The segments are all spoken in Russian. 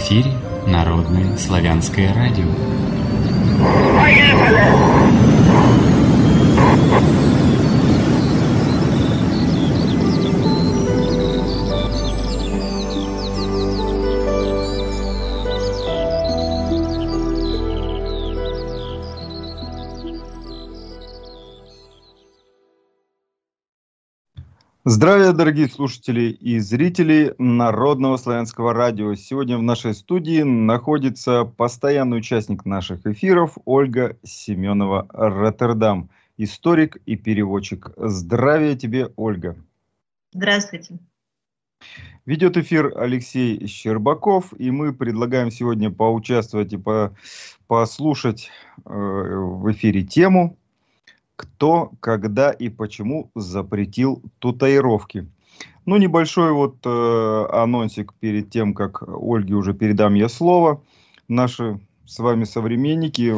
эфире Народное славянское радио. Здравия, дорогие слушатели и зрители Народного славянского радио. Сегодня в нашей студии находится постоянный участник наших эфиров Ольга Семенова-Роттердам, историк и переводчик. Здравия тебе, Ольга. Здравствуйте. Ведет эфир Алексей Щербаков, и мы предлагаем сегодня поучаствовать и послушать в эфире тему «Кто, когда и почему запретил татуировки?». Ну, небольшой анонсик перед тем, как Ольге уже передам я слово. Наши с вами современники,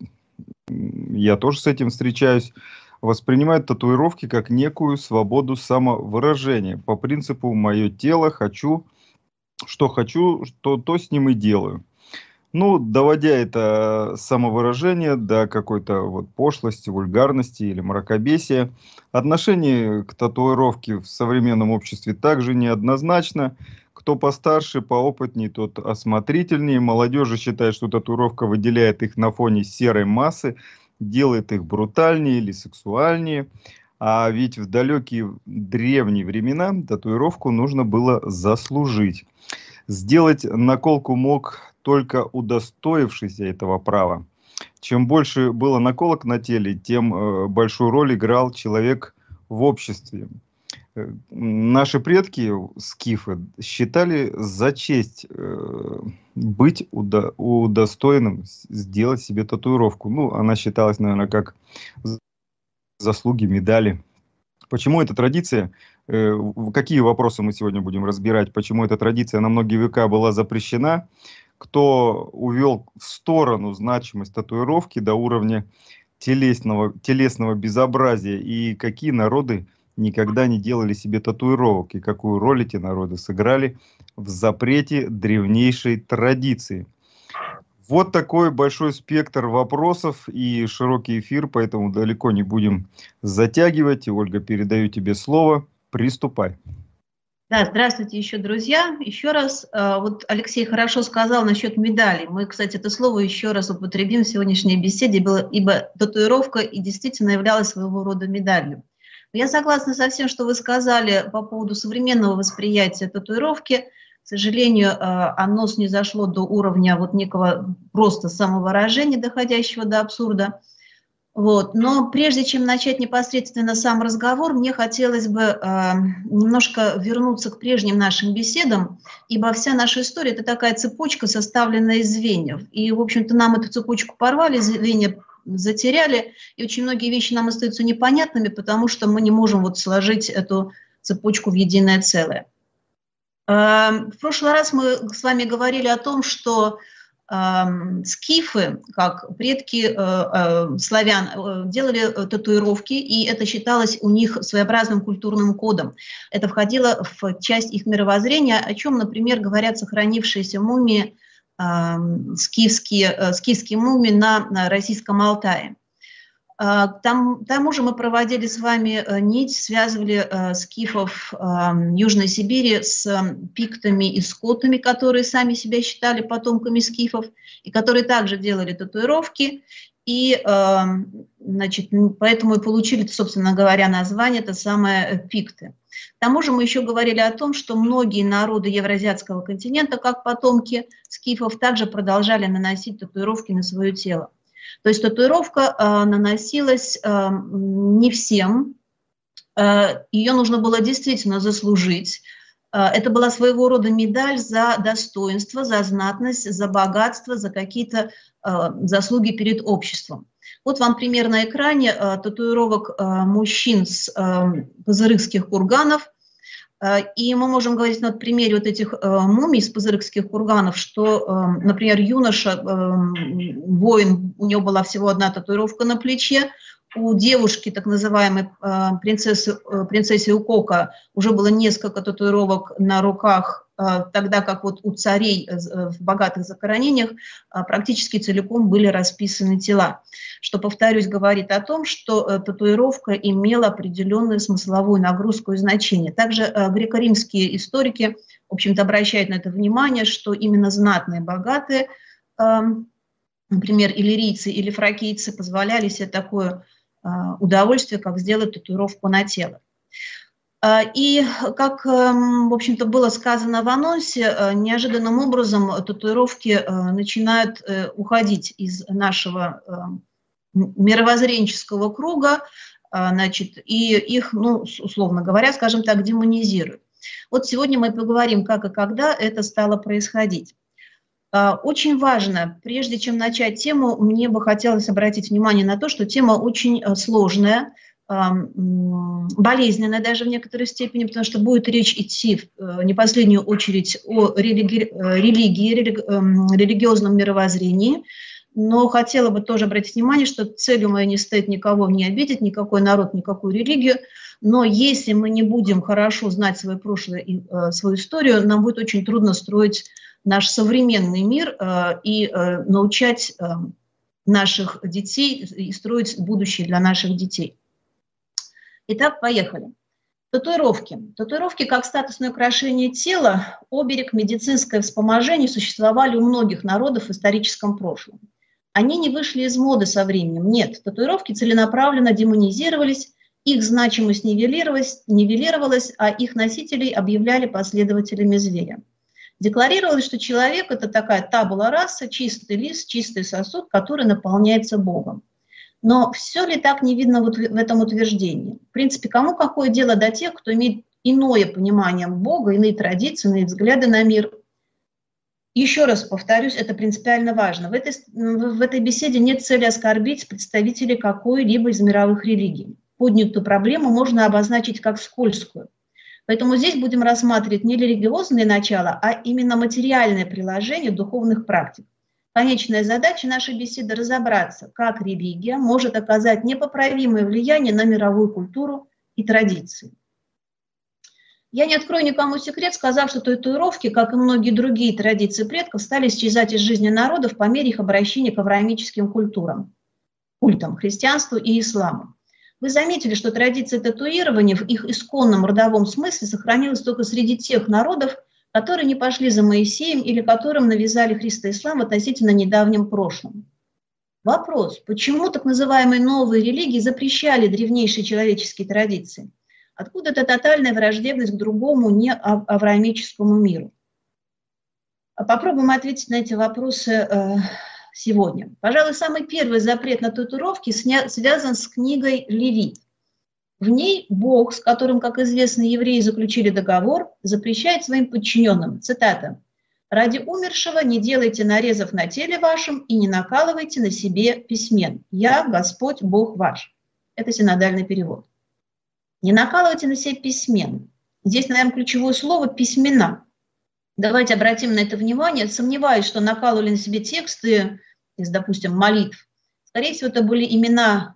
я тоже с этим встречаюсь, воспринимают татуировки как некую свободу самовыражения. По принципу «моё тело, хочу, то с ним и делаю». Ну, доводя это самовыражение до какой-то пошлости, вульгарности или мракобесия, отношение к татуировке в современном обществе также неоднозначно. Кто постарше, поопытнее, тот осмотрительнее. Молодежь считает, что татуировка выделяет их на фоне серой массы, делает их брутальнее или сексуальнее. А ведь в далекие древние времена татуировку нужно было заслужить. Сделать наколку мог только удостоившийся этого права. Чем больше было наколок на теле, тем большую роль играл человек в обществе. Наши предки, скифы, считали за честь быть удостоенным сделать себе татуировку. Ну, она считалась, наверное, как заслуги, медали. Почему эта традиция, какие вопросы мы сегодня будем разбирать, почему эта традиция на многие века была запрещена, кто увел в сторону значимость татуировки до уровня телесного безобразия, и какие народы никогда не делали себе татуировок, и какую роль эти народы сыграли в запрете древнейшей традиции. Вот такой большой спектр вопросов и широкий эфир, поэтому далеко не будем затягивать. Ольга, передаю тебе слово. Приступай. Да, здравствуйте еще, друзья. Еще раз, Алексей хорошо сказал насчет медалей. Мы, кстати, это слово еще раз употребим в сегодняшней беседе, ибо татуировка и действительно являлась своего рода медалью. Я согласна со всем, что вы сказали по поводу современного восприятия татуировки. К сожалению, оно снизошло до уровня некого просто самовыражения, доходящего до абсурда. Но прежде чем начать непосредственно сам разговор, мне хотелось бы немножко вернуться к прежним нашим беседам, ибо вся наша история – это такая цепочка, составленная из звеньев. И, в общем-то, нам эту цепочку порвали, звенья затеряли, и очень многие вещи нам остаются непонятными, потому что мы не можем сложить эту цепочку в единое целое. В прошлый раз мы с вами говорили о том, что скифы, как предки славян, делали татуировки, и это считалось у них своеобразным культурным кодом. Это входило в часть их мировоззрения, о чем, например, говорят сохранившиеся мумии, скифские мумии на Российском Алтае. К тому же мы проводили с вами нить, связывали скифов Южной Сибири с пиктами и скотами, которые сами себя считали потомками скифов, и которые также делали татуировки, и поэтому и получили, собственно говоря, название, это самое пикты. К тому же мы еще говорили о том, что многие народы Евразиатского континента, как потомки скифов, также продолжали наносить татуировки на свое тело. То есть татуировка наносилась не всем, ее нужно было действительно заслужить. Это была своего рода медаль за достоинство, за знатность, за богатство, за какие-то заслуги перед обществом. Вот вам пример на экране татуировок мужчин с пазырыкских курганов. И мы можем говорить на примере этих мумий с пазырыкских курганов, что, например, юноша, воин, у него была всего одна татуировка на плече, у девушки, так называемой принцессы Укока, уже было несколько татуировок на руках тогда как вот у царей в богатых захоронениях практически целиком были расписаны тела. Что, повторюсь, говорит о том, что татуировка имела определенную смысловую нагрузку и значение. Также греко-римские историки, в общем-то, обращают на это внимание, что именно знатные, богатые, например, иллирийцы или фракийцы, позволяли себе такое удовольствие, как сделать татуировку на тело. И, как, в общем-то, было сказано в анонсе, неожиданным образом татуировки начинают уходить из нашего мировоззренческого круга, значит, и их, ну, условно говоря, скажем так, демонизируют. Вот сегодня мы поговорим, как и когда это стало происходить. Очень важно, прежде чем начать тему, мне бы хотелось обратить внимание на то, что тема очень сложная, болезненная даже в некоторой степени, потому что будет речь идти не в последнюю очередь о религии, религиозном мировоззрении, но хотела бы тоже обратить внимание, что целью моей не стоит никого не обидеть, никакой народ, никакую религию, но если мы не будем хорошо знать свое прошлое и свою историю, нам будет очень трудно строить наш современный мир и научать наших детей и строить будущее для наших детей. Итак, поехали. Татуировки. Татуировки как статусное украшение тела, оберег, медицинское вспоможение существовали у многих народов в историческом прошлом. Они не вышли из моды со временем. Нет, татуировки целенаправленно демонизировались, их значимость нивелировалась, а их носителей объявляли последователями зверя. Декларировалось, что человек – это такая табула раса, чистый лист, чистый сосуд, который наполняется Богом. Но все ли так не видно вот в этом утверждении? В принципе, кому какое дело до тех, кто имеет иное понимание Бога, иные традиции, иные взгляды на мир? Еще раз повторюсь, это принципиально важно. В этой беседе нет цели оскорбить представителей какой-либо из мировых религий. Поднятую проблему можно обозначить как скользкую. Поэтому здесь будем рассматривать не религиозные начала, а именно материальное приложение духовных практик. Конечная задача нашей беседы – разобраться, как религия может оказать непоправимое влияние на мировую культуру и традиции. Я не открою никому секрет, сказав, что татуировки, как и многие другие традиции предков, стали исчезать из жизни народов по мере их обращения к авраамическим культам, христианству и исламу. Вы заметили, что традиция татуирования в их исконном родовом смысле сохранилась только среди тех народов, которые не пошли за Моисеем или которым навязали христоислам в относительно недавнем прошлом. Вопрос, почему так называемые новые религии запрещали древнейшие человеческие традиции? Откуда эта тотальная враждебность к другому, не авраамическому миру? Попробуем ответить на эти вопросы сегодня. Пожалуй, самый первый запрет на татуировки связан с книгой «Левит». В ней Бог, с которым, как известно, евреи заключили договор, запрещает своим подчиненным, цитата, «Ради умершего не делайте нарезов на теле вашем и не накалывайте на себе письмен. Я, Господь, Бог ваш». Это синодальный перевод. Не накалывайте на себе письмен. Здесь, наверное, ключевое слово «письмена». Давайте обратим на это внимание. Сомневаюсь, что накалывали на себе тексты из, допустим, молитв. Скорее всего, это были имена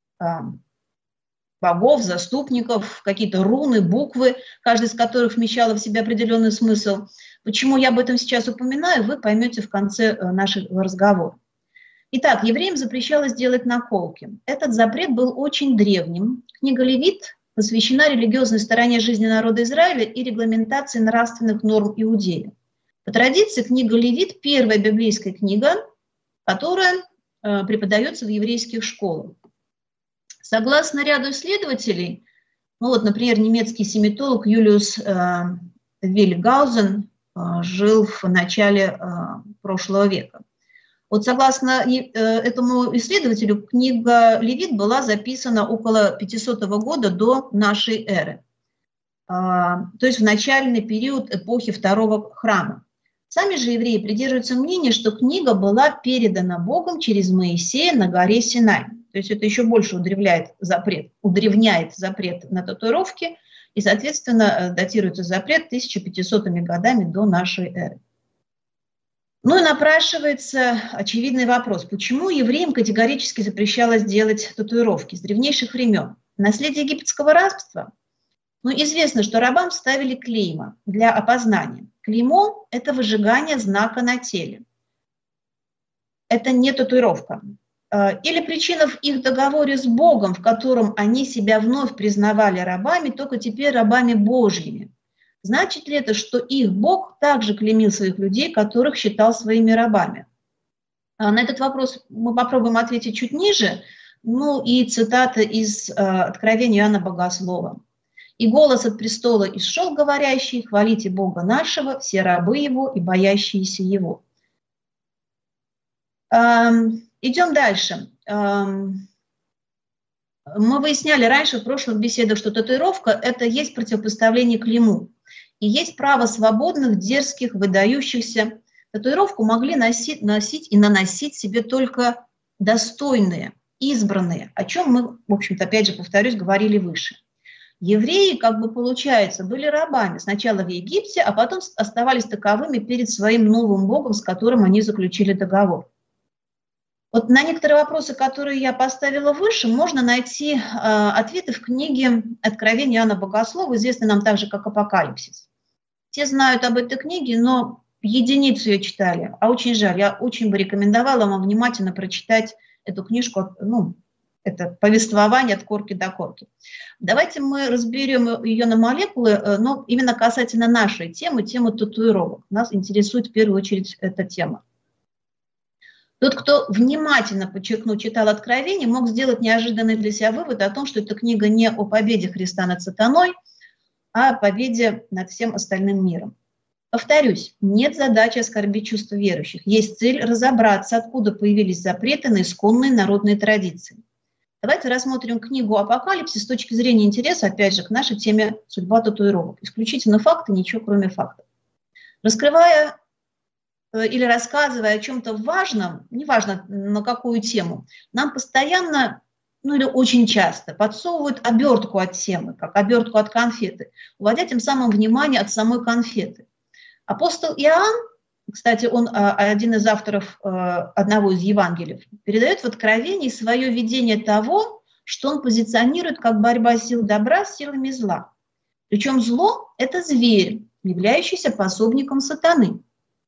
богов, заступников, какие-то руны, буквы, каждая из которых вмещала в себя определенный смысл. Почему я об этом сейчас упоминаю, вы поймете в конце нашего разговора. Итак, евреям запрещалось делать наколки. Этот запрет был очень древним. Книга «Левит» посвящена религиозной стороне жизни народа Израиля и регламентации нравственных норм Иудеи. По традиции, книга «Левит» – первая библейская книга, которая преподается в еврейских школах. Согласно ряду исследователей, ну вот, например, немецкий семитолог Юлиус Вильгаузен жил в начале прошлого века. Вот согласно этому исследователю, книга «Левит» была записана около 500 года до нашей эры, то есть в начальный период эпохи Второго храма. Сами же евреи придерживаются мнения, что книга была передана Богом через Моисея на горе Синай. То есть это еще больше удревняет запрет на татуировки, и, соответственно, датируется запрет 1500 годами до нашей эры. Ну и напрашивается очевидный вопрос, почему евреям категорически запрещалось делать татуировки с древнейших времен? Наследие египетского рабства? Ну, известно, что рабам ставили клейма для опознания. Клеймо – это выжигание знака на теле. Это не татуировка. Или причина в их договоре с Богом, в котором они себя вновь признавали рабами, только теперь рабами Божьими. Значит ли это, что их Бог также клеймил своих людей, которых считал своими рабами? На этот вопрос мы попробуем ответить чуть ниже. Ну и цитата из Откровения Иоанна Богослова. «И голос от престола исшел, говорящий: хвалите Бога нашего, все рабы Его и боящиеся Его». Идем дальше. Мы выясняли раньше в прошлых беседах, что татуировка – это есть противопоставление клейму. И есть право свободных, дерзких, выдающихся. Татуировку могли носить и наносить себе только достойные, избранные, о чем мы, в общем-то, опять же, повторюсь, говорили выше. Евреи, как бы получается, были рабами сначала в Египте, а потом оставались таковыми перед своим новым Богом, с которым они заключили договор. Вот на некоторые вопросы, которые я поставила выше, можно найти ответы в книге «Откровение Иоанна Богослова», известной нам также как «Апокалипсис». Все знают об этой книге, но единицу ее читали, а очень жаль. Я очень бы рекомендовала вам внимательно прочитать эту книжку, ну, это повествование от корки до корки. Давайте мы разберем ее на молекулы, но именно касательно нашей темы татуировок. Нас интересует в первую очередь эта тема. Тот, кто внимательно, подчеркну, читал Откровение, мог сделать неожиданный для себя вывод о том, что эта книга не о победе Христа над сатаной, а о победе над всем остальным миром. Повторюсь, нет задачи оскорбить чувства верующих. Есть цель разобраться, откуда появились запреты на исконные народные традиции. Давайте рассмотрим книгу «Апокалипсис» с точки зрения интереса, опять же, к нашей теме «Судьба татуировок». Исключительно факты, ничего кроме фактов. Раскрывая или рассказывая о чем-то важном, неважно на какую тему, нам постоянно, ну или очень часто подсовывают обертку от темы, как обертку от конфеты, уводя тем самым внимание от самой конфеты. Апостол Иоанн, кстати, он один из авторов одного из Евангелий, передает в Откровении свое видение того, что он позиционирует как борьба сил добра с силами зла. Причем зло – это зверь, являющийся пособником сатаны.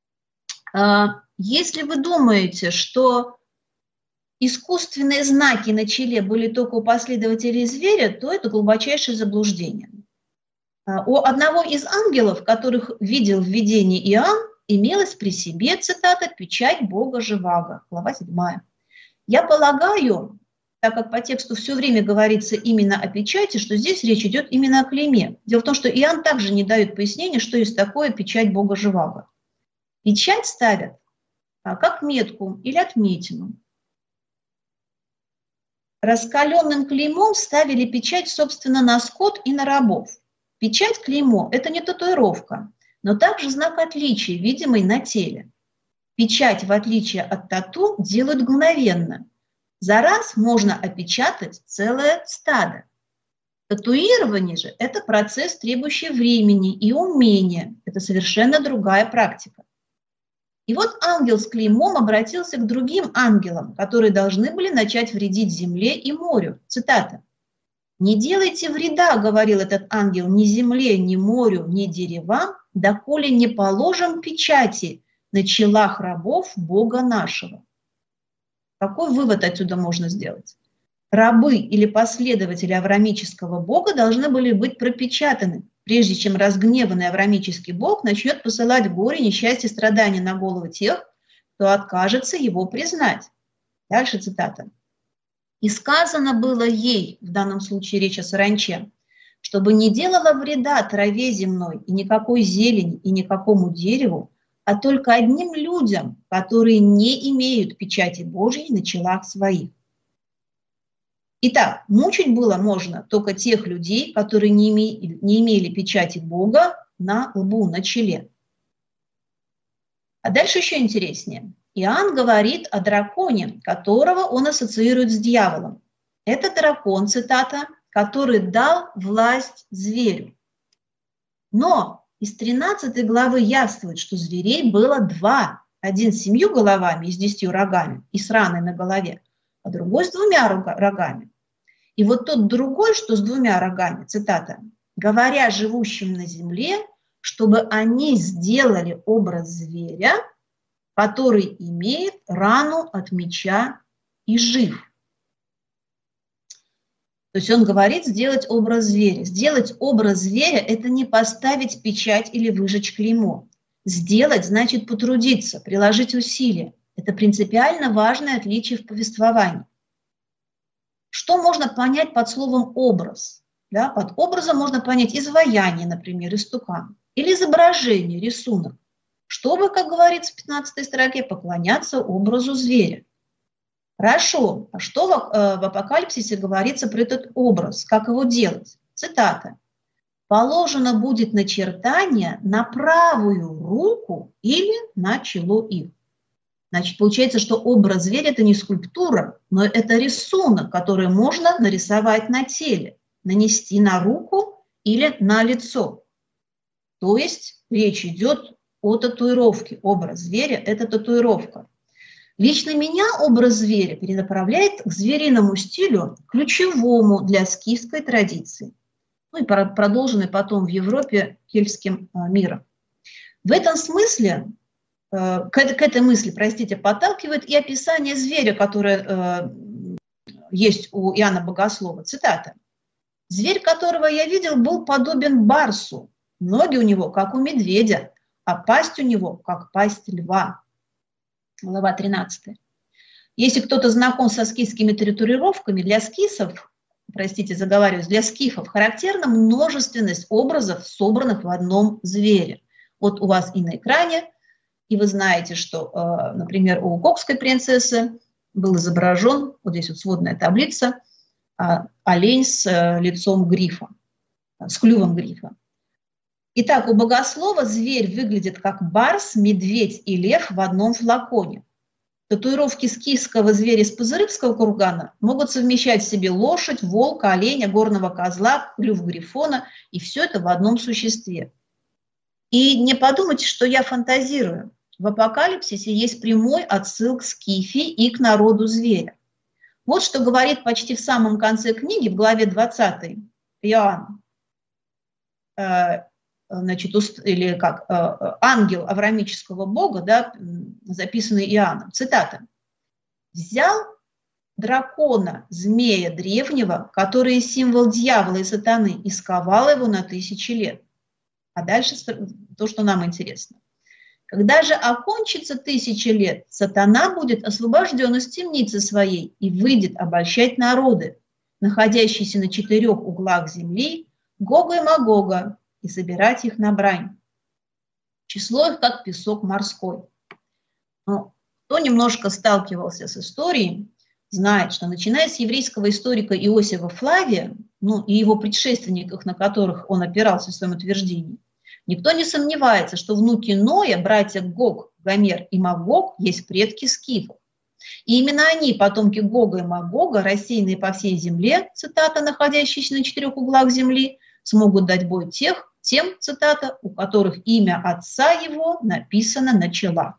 Если вы думаете, что искусственные знаки на челе были только у последователей зверя, то это глубочайшее заблуждение. У одного из ангелов, которых видел в видении Иоанн, имелась при себе, цитата, «печать Бога Живаго», глава 7. Я полагаю, так как по тексту все время говорится именно о печати, что здесь речь идет именно о клейме. Дело в том, что Иоанн также не дает пояснения, что есть такое печать Бога Живаго. Печать ставят как метку или отметину. Раскаленным клеймом ставили печать, собственно, на скот и на рабов. Печать-клеймо – это не татуировка, но также знак отличия, видимый на теле. Печать, в отличие от тату, делают мгновенно. За раз можно опечатать целое стадо. Татуирование же – это процесс, требующий времени и умения. Это совершенно другая практика. И вот ангел с клеймом обратился к другим ангелам, которые должны были начать вредить земле и морю. Цитата. «Не делайте вреда, — говорил этот ангел, — ни земле, ни морю, ни деревам, доколе не положим печати на челах рабов Бога нашего». Какой вывод отсюда можно сделать? Рабы или последователи авраамического Бога должны были быть пропечатаны, прежде чем разгневанный авраамический Бог начнет посылать горе, несчастье, страдания на головы тех, кто откажется его признать. Дальше цитата. «И сказано было ей, в данном случае речь о саранче, чтобы не делала вреда траве земной и никакой зелени и никакому дереву, а только одним людям, которые не имеют печати Божьей на челах своих». Итак, мучить было можно только тех людей, которые не имели печати Бога на лбу, на челе. А дальше еще интереснее. Иоанн говорит о драконе, которого он ассоциирует с дьяволом. Это дракон, цитата, который дал власть зверю. Но из 13 главы явствует, что зверей было 2. Один с 7 головами и с 10 рогами и с раной на голове, а другой с 2 рогами. И вот тот другой, что с 2 рогами, цитата, «говоря живущим на земле, чтобы они сделали образ зверя, который имеет рану от меча и жив. То есть он говорит сделать образ зверя. Сделать образ зверя – это не поставить печать или выжечь клеймо. Сделать значит потрудиться, приложить усилия. Это принципиально важное отличие в повествовании. Что можно понять под словом «образ»? Да, под образом можно понять изваяние, например, истукан, или изображение, рисунок, чтобы, как говорится в 15 строке, поклоняться образу зверя. Хорошо, а что в Апокалипсисе говорится про этот образ, как его делать? Цитата. «Положено будет начертание на правую руку или на чело их». Значит, получается, что образ зверя – это не скульптура, но это рисунок, который можно нарисовать на теле, нанести на руку или на лицо. То есть речь идет о татуировке. Образ зверя – это татуировка. Лично меня образ зверя перенаправляет к звериному стилю, ключевому для скифской традиции, ну и продолженной потом в Европе кельтским миром. В этом смысле, к этой мысли, подталкивает и описание зверя, которое есть у Иоанна Богослова. Цитата. «Зверь, которого я видел, был подобен барсу, ноги у него, как у медведя, а пасть у него, как пасть льва». Глава 13. Если кто-то знаком со скифскими татуировками, для скифов, для скифов характерна множественность образов, собранных в одном звере. Вот у вас и на экране, и вы знаете, что, например, у гогской принцессы был изображен, вот здесь вот сводная таблица, олень с лицом грифа, с клювом грифа. Итак, у богослова зверь выглядит как барс, медведь и лев в одном флаконе. Татуировки скифского зверя из Пузыревского кургана могут совмещать в себе лошадь, волка, оленя, горного козла, клюв грифона, и все это в одном существе. И не подумайте, что я фантазирую. В Апокалипсисе есть прямой отсыл к Скифии и к народу зверя. Вот что говорит почти в самом конце книги, в главе 20, Иоанн. Или как ангел авраамического бога, да, записанный Иоанном. Цитата. «Взял дракона, змея древнего, который символ дьявола и сатаны, и сковал его на 1000 лет». А дальше то, что нам интересно. «Когда же окончится 1000 лет, сатана будет освобожден из темницы своей и выйдет обольщать народы, находящиеся на 4 углах земли, Гога и Магога, и собирать их на брань. Число их, как песок морской». Но кто немножко сталкивался с историей, знает, что начиная с еврейского историка Иосифа Флавия, ну и его предшественников, на которых он опирался в своем утверждении, никто не сомневается, что внуки Ноя, братья Гог, Гомер и Магог, есть предки скифов. И именно они, потомки Гога и Магога, рассеянные по всей земле, цитата, находящиеся на 4 углах земли, смогут дать бой тем, цитата, у которых имя отца его написано на челах.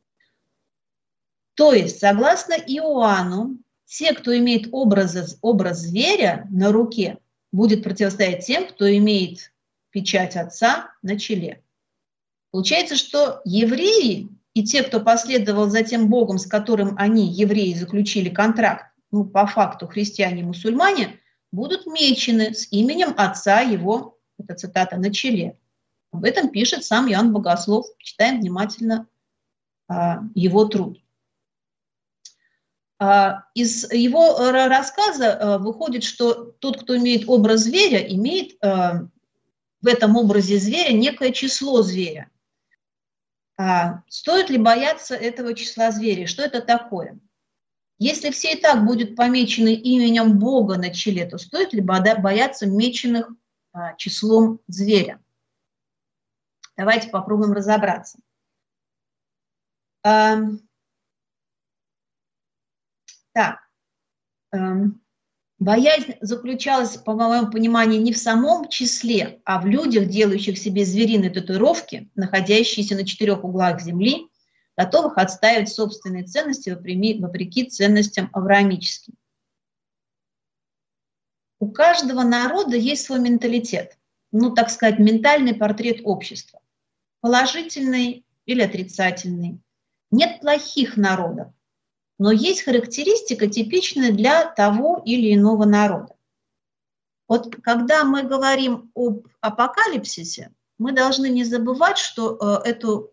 То есть, согласно Иоанну, те, кто имеет образ зверя на руке, будет противостоять тем, кто имеет печать отца на челе. Получается, что евреи и те, кто последовал за тем Богом, с которым они, евреи, заключили контракт, ну, по факту христиане и мусульмане, будут мечены с именем отца его, это цитата, на челе. Об этом пишет сам Иоанн Богослов. Читаем внимательно его труд. Из его рассказа выходит, что тот, кто имеет образ зверя, имеет в этом образе зверя некое число зверя. Стоит ли бояться этого числа зверя? Что это такое? Если все и так будут помечены именем Бога на челе, то стоит ли бояться меченных числом зверя? Давайте попробуем разобраться. Боязнь заключалась, по моему пониманию, не в самом числе, а в людях, делающих себе звериные татуировки, находящиеся на 4 углах земли, готовых отстаивать собственные ценности вопреки ценностям авраамическим. У каждого народа есть свой менталитет. ну, так сказать, ментальный портрет общества. Положительный или отрицательный. Нет плохих народов, но есть характеристика, типичная для того или иного народа. Вот когда мы говорим об апокалипсисе, мы должны не забывать, что эту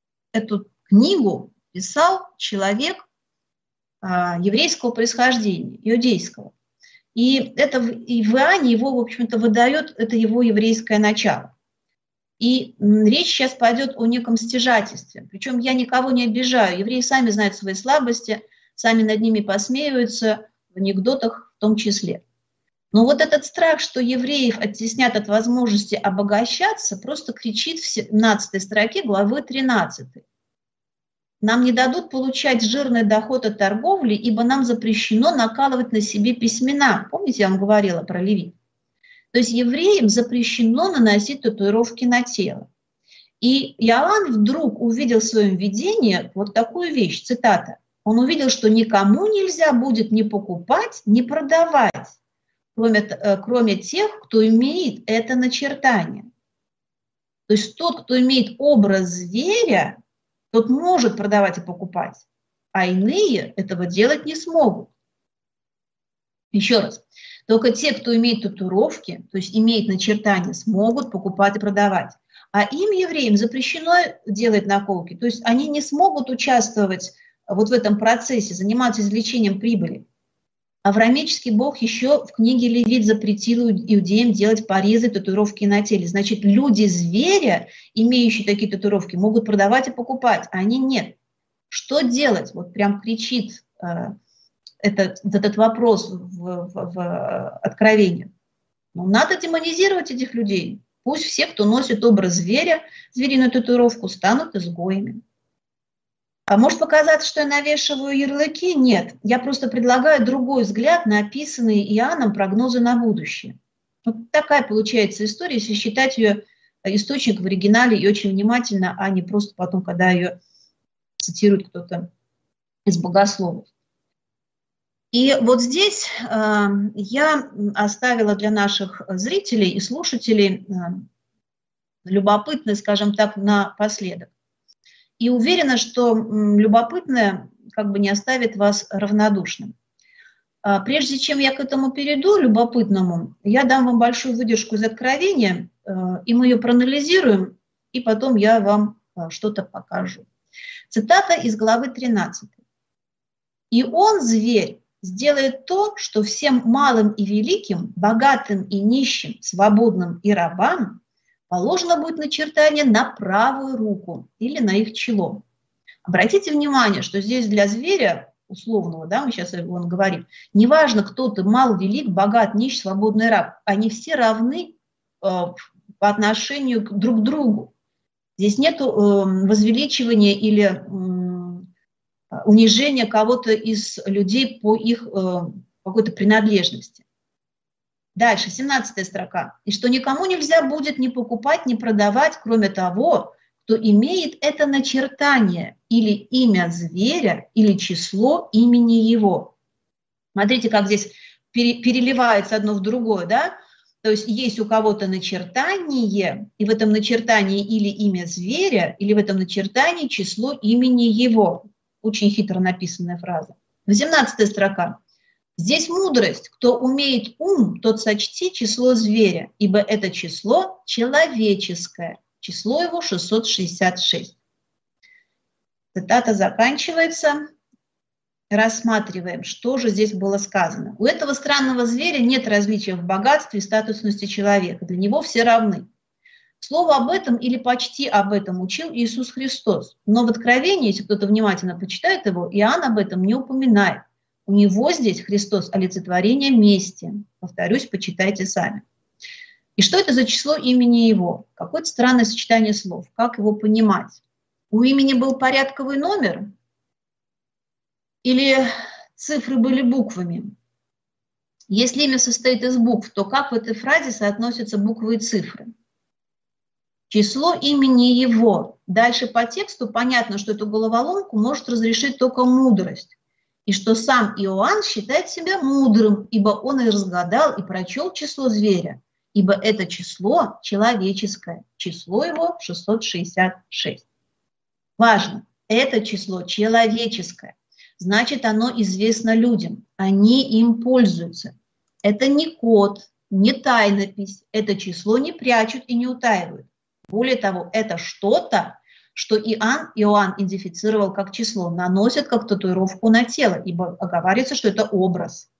книгу писал человек еврейского происхождения, иудейского. И это в Иоанне его, в общем-то, выдает это его еврейское начало. И речь сейчас пойдет о неком стяжательстве. Причем я никого не обижаю. Евреи сами знают свои слабости, сами над ними посмеиваются, в анекдотах в том числе. Но вот этот страх, что евреев оттеснят от возможности обогащаться, просто кричит в 17 строке главы 13. Нам не дадут получать жирный доход от торговли, ибо нам запрещено накалывать на себе письмена. Помните, я вам говорила про левит? То есть евреям запрещено наносить татуировки на тело. И Иоанн вдруг увидел в своем видении вот такую вещь, цитата. Он увидел, что никому нельзя будет ни покупать, ни продавать, кроме тех, кто имеет это начертание. То есть тот, кто имеет образ зверя, тот может продавать и покупать, а иные этого делать не смогут. Еще раз. Только те, кто имеет татуировки, то есть имеет начертания, смогут покупать и продавать. А им, евреям, запрещено делать наколки. То есть они не смогут участвовать вот в этом процессе, заниматься извлечением прибыли. Авраамический Бог еще в книге Левит запретил иудеям делать порезы, татуировки на теле. Значит, люди-зверя, имеющие такие татуировки, могут продавать и покупать, а они нет. Что делать? Вот прям кричит этот вопрос в Откровении. Ну, надо демонизировать этих людей. Пусть все, кто носит образ зверя, звериную татуировку, станут изгоями. А может показаться, что я навешиваю ярлыки? Нет. Я просто предлагаю другой взгляд на описанные Иоанном прогнозы на будущее. Вот такая получается история, если считать ее источник в оригинале и очень внимательно, а не просто потом, когда ее цитирует кто-то из богословов. И вот здесь я оставила для наших зрителей и слушателей любопытное, скажем так, напоследок. И уверена, что любопытное как бы не оставит вас равнодушным. Прежде чем я к этому перейду, любопытному, я дам вам большую выдержку из Откровения, и мы ее проанализируем, и потом я вам что-то покажу. Цитата из главы 13. «И он, зверь, сделает то, что всем малым и великим, богатым и нищим, свободным и рабам положено будет начертание на правую руку или на их чело». Обратите внимание, что здесь для зверя условного, да, мы сейчас его говорим, неважно, кто ты, мал, велик, богат, нищ, свободный раб, они все равны по отношению друг к другу. Здесь нет возвеличивания или унижения кого-то из людей по их какой-то принадлежности. Дальше, 17 строка. «И что никому нельзя будет ни покупать, ни продавать, кроме того, кто имеет это начертание или имя зверя, или число имени его». Смотрите, как здесь переливается одно в другое, да? То есть есть у кого-то начертание, и в этом начертании или имя зверя, или в этом начертании число имени его. Очень хитро написанная фраза. 18 строка. «Здесь мудрость. Кто умеет ум, тот сочти число зверя, ибо это число человеческое. Число его 666». Цитата заканчивается. Рассматриваем, что же здесь было сказано. У этого странного зверя нет различия в богатстве и статусности человека. Для него все равны. Слово об этом или почти об этом учил Иисус Христос. Но в Откровении, если кто-то внимательно почитает его, Иоанн об этом не упоминает. У него здесь Христос олицетворение мести. Повторюсь, почитайте сами. И что это за число имени его? Какое-то странное сочетание слов. Как его понимать? У имени был порядковый номер? Или цифры были буквами? Если имя состоит из букв, то как в этой фразе соотносятся буквы и цифры? Число имени его. Дальше по тексту понятно, что эту головоломку может разрешить только мудрость. И что сам Иоанн считает себя мудрым, ибо он и разгадал, и прочел число зверя. ибо это число человеческое, число его 666. Важно, это число человеческое, значит, оно известно людям, они им пользуются. Это не код, не тайнопись, это число не прячут и не утаивают. Более того, это что-то, что Иоанн идентифицировал как число, наносит как татуировку на тело, ибо оговаривается, что это образ.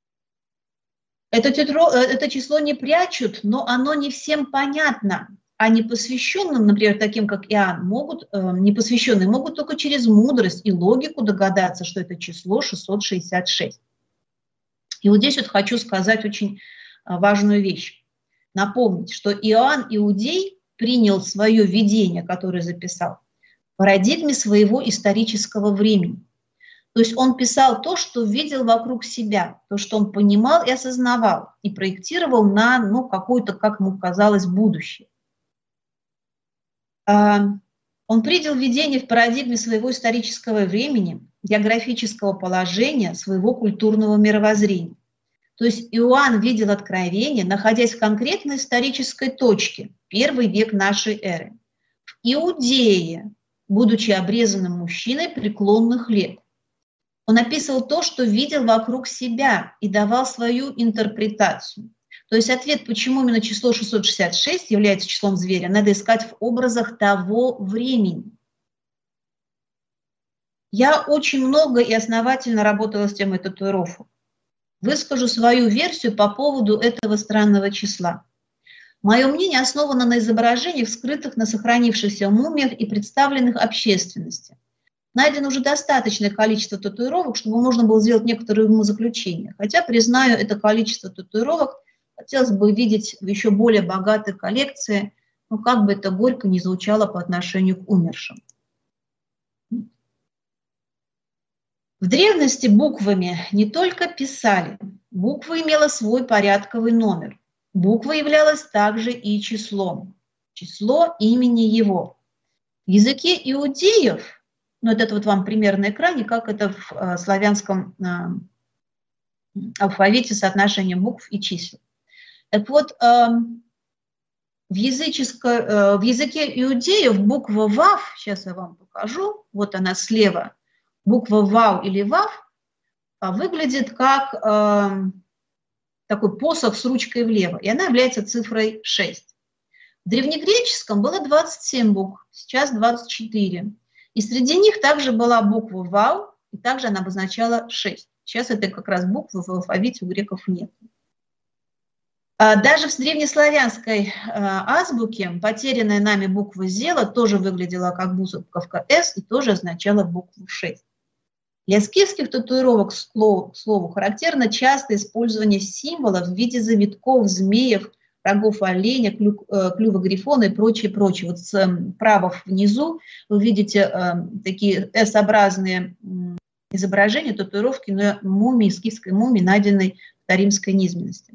Это число не прячут, но оно не всем понятно. А непосвященным, например, таким как Иоанн, непосвященные могут только через мудрость и логику догадаться, что это число 666. И вот здесь вот хочу сказать очень важную вещь. Напомнить, что Иоанн Иудей принял свое видение, которое записал, в парадигме своего исторического времени. То есть он писал то, что видел вокруг себя, то, что он понимал и осознавал, и проектировал на какое-то, как ему казалось, будущее. Он принял видение в парадигме своего исторического времени, географического положения, своего культурного мировоззрения. То есть Иоанн видел откровение, находясь в конкретной исторической точке, 1 век нашей эры, в Иудее, будучи обрезанным мужчиной преклонных лет. Он описывал то, что видел вокруг себя и давал свою интерпретацию. То есть ответ, почему именно число 666 является числом зверя, надо искать в образах того времени. Я очень много и основательно работала с темой татуировок. Выскажу свою версию по поводу этого странного числа. Мое мнение основано на изображениях, скрытых на сохранившихся мумиях и представленных общественности. Найдено уже достаточное количество татуировок, чтобы можно было сделать некоторые умозаключения. Хотя, признаю, это количество татуировок хотелось бы видеть в еще более богатой коллекции, но как бы это горько ни звучало по отношению к умершим. В древности буквами не только писали, буква имела свой порядковый номер. Буква являлась также и числом. Число имени его. В языке иудеев, это вот вам пример на экране, как это в славянском алфавите соотношение букв и чисел. Так вот, в языке иудеев буква ВАВ, сейчас я вам покажу, вот она слева, буква ВАУ или ВАВ выглядит как такой посох с ручкой влево, и она является цифрой 6. В древнегреческом было 27 букв, сейчас 24. И среди них также была буква ВАУ, и также она обозначала 6. Сейчас это как раз буквы в алфавите у греков нет. Даже в древнеславянской азбуке потерянная нами буква «зела» тоже выглядела как буковка «С» и тоже означала букву 6. Для скифских татуировок, к слову, характерно частое использование символов в виде завитков, змеев, рогов оленя, клюва грифона и прочее, прочее. Вот справа внизу вы видите такие S-образные изображения, татуировки на мумии, скифской мумии, найденной в таримской низменности.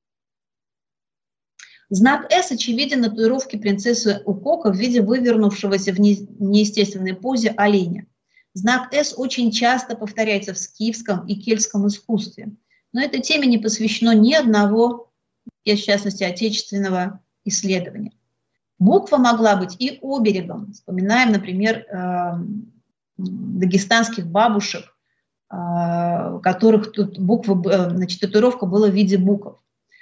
Знак S очевиден на татуировке принцессы Укока в виде вывернувшегося в неестественной позе оленя. Знак S очень часто повторяется в скифском и кельтском искусстве, но этой теме не посвящено ни одного, в частности, отечественного исследования. Буква могла быть и оберегом. Вспоминаем, например, дагестанских бабушек, у которых тут татуировка была в виде букв.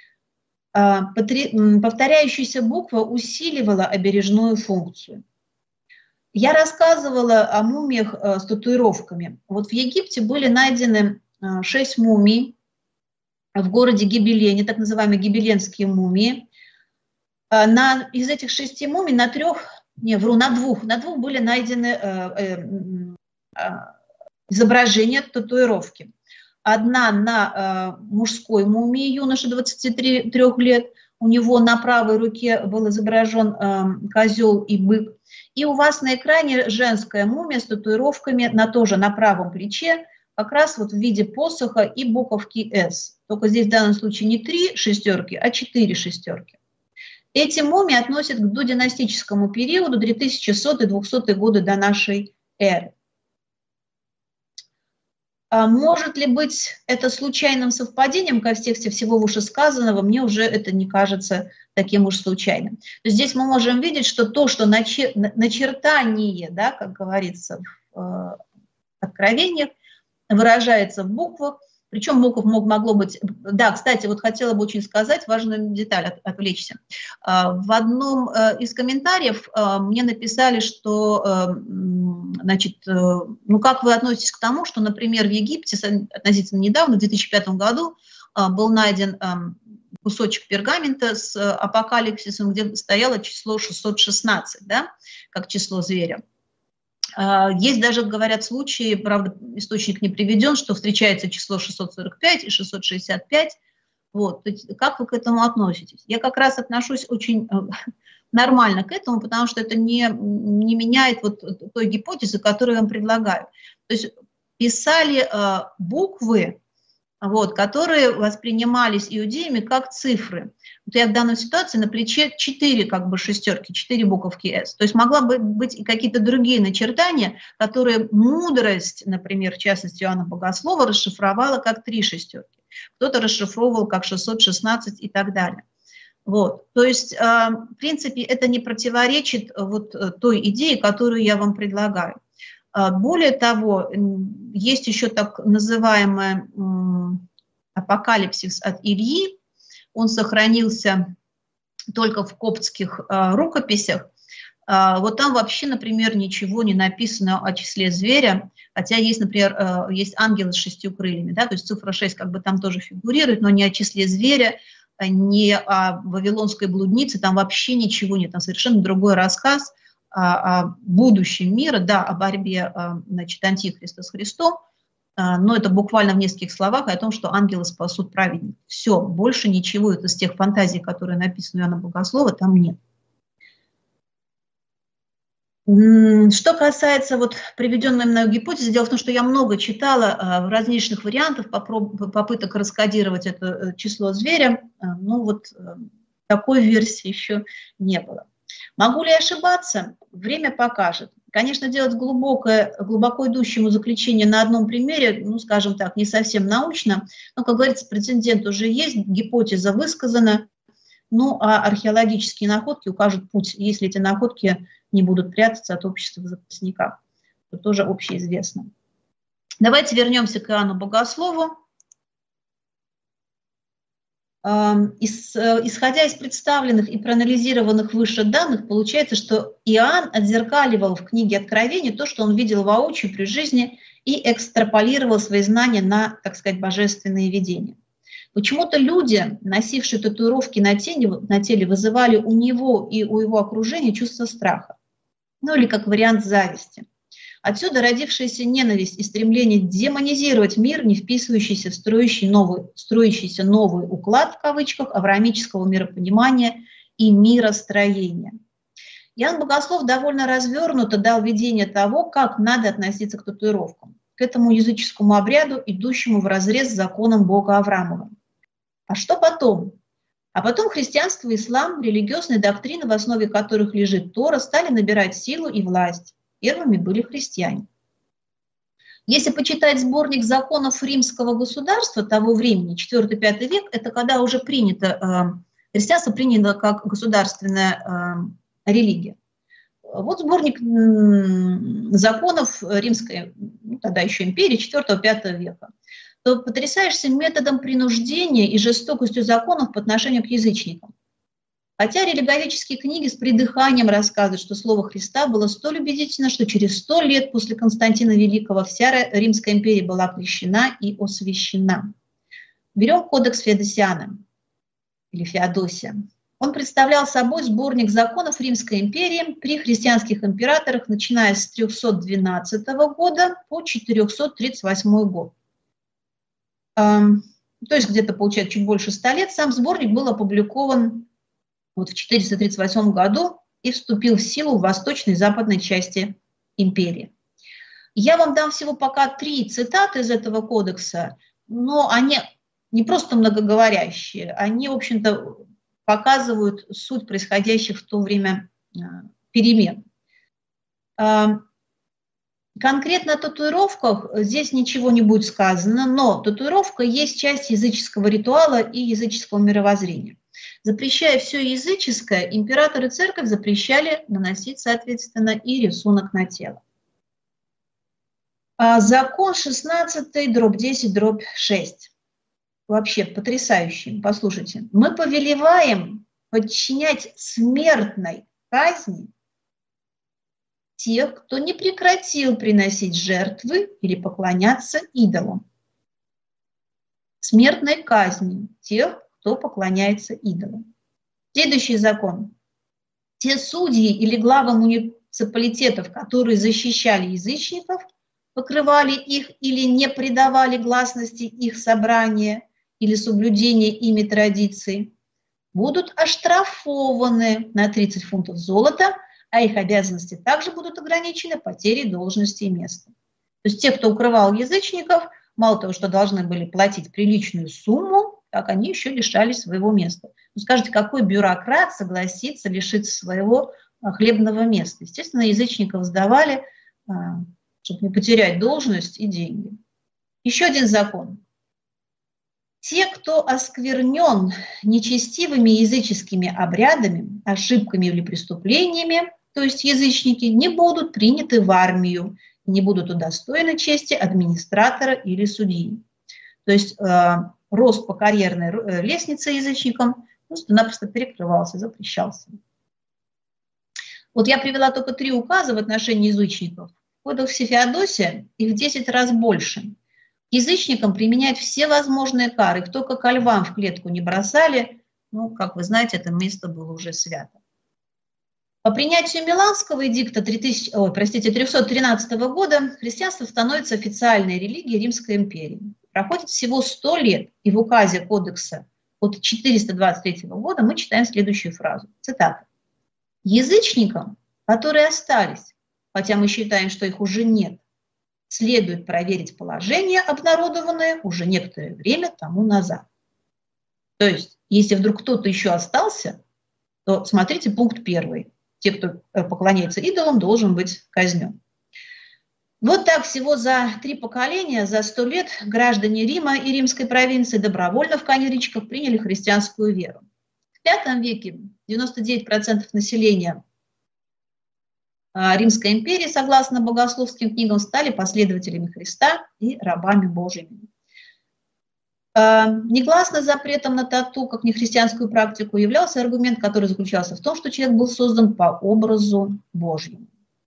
Повторяющаяся буква усиливала обережную функцию. Я рассказывала о мумиях с татуировками. Вот в Египте были найдены 6 мумий в городе Гибелене, так называемые гибеленские мумии. Из этих 6 мумий на двух были найдены изображения татуировки. Одна на мужской мумии юноши 23 лет, у него на правой руке был изображен козел и бык. И у вас на экране женская мумия с татуировками тоже на правом плече, как раз вот в виде посоха и буковки «С». Только здесь в данном случае не 3 шестерки, а 4 шестерки. Эти мумии относят к додинастическому периоду 3100-200 годы до нашей эры. Может ли быть это случайным совпадением в контексте всего вышесказанного? Мне уже это не кажется таким уж случайным. То есть здесь мы можем видеть, что то, что начертание, да, как говорится в откровениях, выражается в буквах, причем букв могло быть... Да, кстати, вот хотела бы очень сказать важную деталь, отвлечься. В одном из комментариев мне написали, что, значит, ну как вы относитесь к тому, что, например, в Египте относительно недавно, в 2005 году, был найден кусочек пергамента с апокалипсисом, где стояло число 616, да, как число зверя. Есть даже, говорят, случаи, правда, источник не приведен, что встречается число 645 и 665. Вот. Как вы к этому относитесь? Я как раз отношусь очень нормально к этому, потому что это не меняет вот той гипотезы, которую я вам предлагаю. То есть писали буквы, вот, которые воспринимались иудеями как цифры. Вот я в данной ситуации на плече 4 как бы шестерки, 4 буковки «С». То есть могла бы быть и какие-то другие начертания, которые мудрость, например, в частности Иоанна Богослова, расшифровала как 3 шестерки. Кто-то расшифровывал как 616 и так далее. Вот. То есть, в принципе, это не противоречит вот той идее, которую я вам предлагаю. Более того, есть еще так называемый апокалипсис от Ильи. Он сохранился только в коптских рукописях. Вот там вообще, например, ничего не написано о числе зверя, хотя есть, например, есть ангелы с 6 крыльями, да, то есть цифра 6 как бы там тоже фигурирует, но не о числе зверя, не о вавилонской блуднице, там вообще ничего нет, там совершенно другой рассказ о будущем мира, да, о борьбе, значит, антихриста с Христом, но это буквально в нескольких словах о том, что ангелы спасут праведников. Все, больше ничего из тех фантазий, которые написаны у Иоанна Богослова, там нет. Что касается вот приведенной мной гипотезы, дело в том, что я много читала в различных вариантах попыток раскодировать это число зверя, ну вот такой версии еще не было. Могу ли я ошибаться? Время покажет. Конечно, делать глубоко идущему заключение на одном примере, ну, скажем так, не совсем научно, но, как говорится, прецедент уже есть, гипотеза высказана, ну, а археологические находки укажут путь, если эти находки не будут прятаться от общества в запасниках. Это тоже общеизвестно. Давайте вернемся к Иоанну Богослову. Исходя из представленных и проанализированных выше данных, получается, что Иоанн отзеркаливал в книге Откровения то, что он видел воочию при жизни, и экстраполировал свои знания на, так сказать, божественные видения. Почему-то люди, носившие татуировки на теле, вызывали у него и у его окружения чувство страха, ну или как вариант зависти. Отсюда родившаяся ненависть и стремление демонизировать мир, не вписывающийся в строящийся новый уклад, в кавычках, авраамического миропонимания и миростроения. Иоанн Богослов довольно развернуто дал видение того, как надо относиться к татуировкам, к этому языческому обряду, идущему вразрез с законом Бога Авраамовым. А что потом? А потом христианство и ислам, религиозные доктрины, в основе которых лежит Тора, стали набирать силу и власть. Первыми были христиане. Если почитать сборник законов римского государства того времени, 4-5 век, это когда уже принято, христианство принято как государственная религия. Вот сборник законов римской, ну, тогда еще империи, 4-5 века. То потрясаешься методом принуждения и жестокостью законов по отношению к язычникам. Хотя религиоведческие книги с придыханием рассказывают, что слово Христа было столь убедительно, что через 100 лет после Константина Великого вся Римская империя была крещена и освящена. Берем кодекс Феодосиана или Феодосия. Он представлял собой сборник законов Римской империи при христианских императорах, начиная с 312 года по 438 год. То есть где-то, получается, чуть больше 100 лет. Сам сборник был опубликован вот в 438 году и вступил в силу в восточной и западной части империи. Я вам дам всего пока 3 цитаты из этого кодекса, но они не просто многоговорящие, они, в общем-то, показывают суть происходящих в то время перемен. Конкретно о татуировках здесь ничего не будет сказано, но татуировка есть часть языческого ритуала и языческого мировоззрения. Запрещая все языческое, император и церковь запрещали наносить, соответственно, и рисунок на тело. Закон 16/10/6. Вообще потрясающий. Послушайте. Мы повелеваем подчинять смертной казни тех, кто не прекратил приносить жертвы или поклоняться идолам. Смертной казни тех, кто поклоняется идолам. Следующий закон. Те судьи или главы муниципалитетов, которые защищали язычников, покрывали их или не придавали гласности их собрания или соблюдения ими традиций, будут оштрафованы на 30 фунтов золота, а их обязанности также будут ограничены потерей должности и места. То есть те, кто укрывал язычников, мало того, что должны были платить приличную сумму, так они еще лишались своего места. Ну, скажите, какой бюрократ согласится лишиться своего хлебного места? Естественно, язычников сдавали, чтобы не потерять должность и деньги. Еще один закон. Те, кто осквернен нечестивыми языческими обрядами, ошибками или преступлениями, то есть язычники, не будут приняты в армию, не будут удостоены чести администратора или судьи. То есть рост по карьерной лестнице язычникам просто-напросто перекрывался, запрещался. Вот я привела только 3 указа в отношении язычников. В Кодексе Феодосия их в 10 раз больше. Язычникам применять все возможные кары. Их только ко львам в клетку не бросали. Ну, как вы знаете, это место было уже свято. По принятию Миланского эдикта 313 года христианство становится официальной религией Римской империи. Проходит всего 100 лет, и в указе Кодекса от 423 года мы читаем следующую фразу. Цитата. «Язычникам, которые остались, хотя мы считаем, что их уже нет, следует проверить положение, обнародованное уже некоторое время тому назад». То есть, если вдруг кто-то еще остался, то смотрите пункт 1. Те, кто поклоняется идолам, должен быть казнен. Вот так всего за 3 поколения, за 100 лет граждане Рима и римской провинции добровольно в каноничках приняли христианскую веру. В V веке 99% населения Римской империи, согласно богословским книгам, стали последователями Христа и рабами Божьими. Негласно запретом на тату, как нехристианскую практику, являлся аргумент, который заключался в том, что человек был создан по образу Божьему.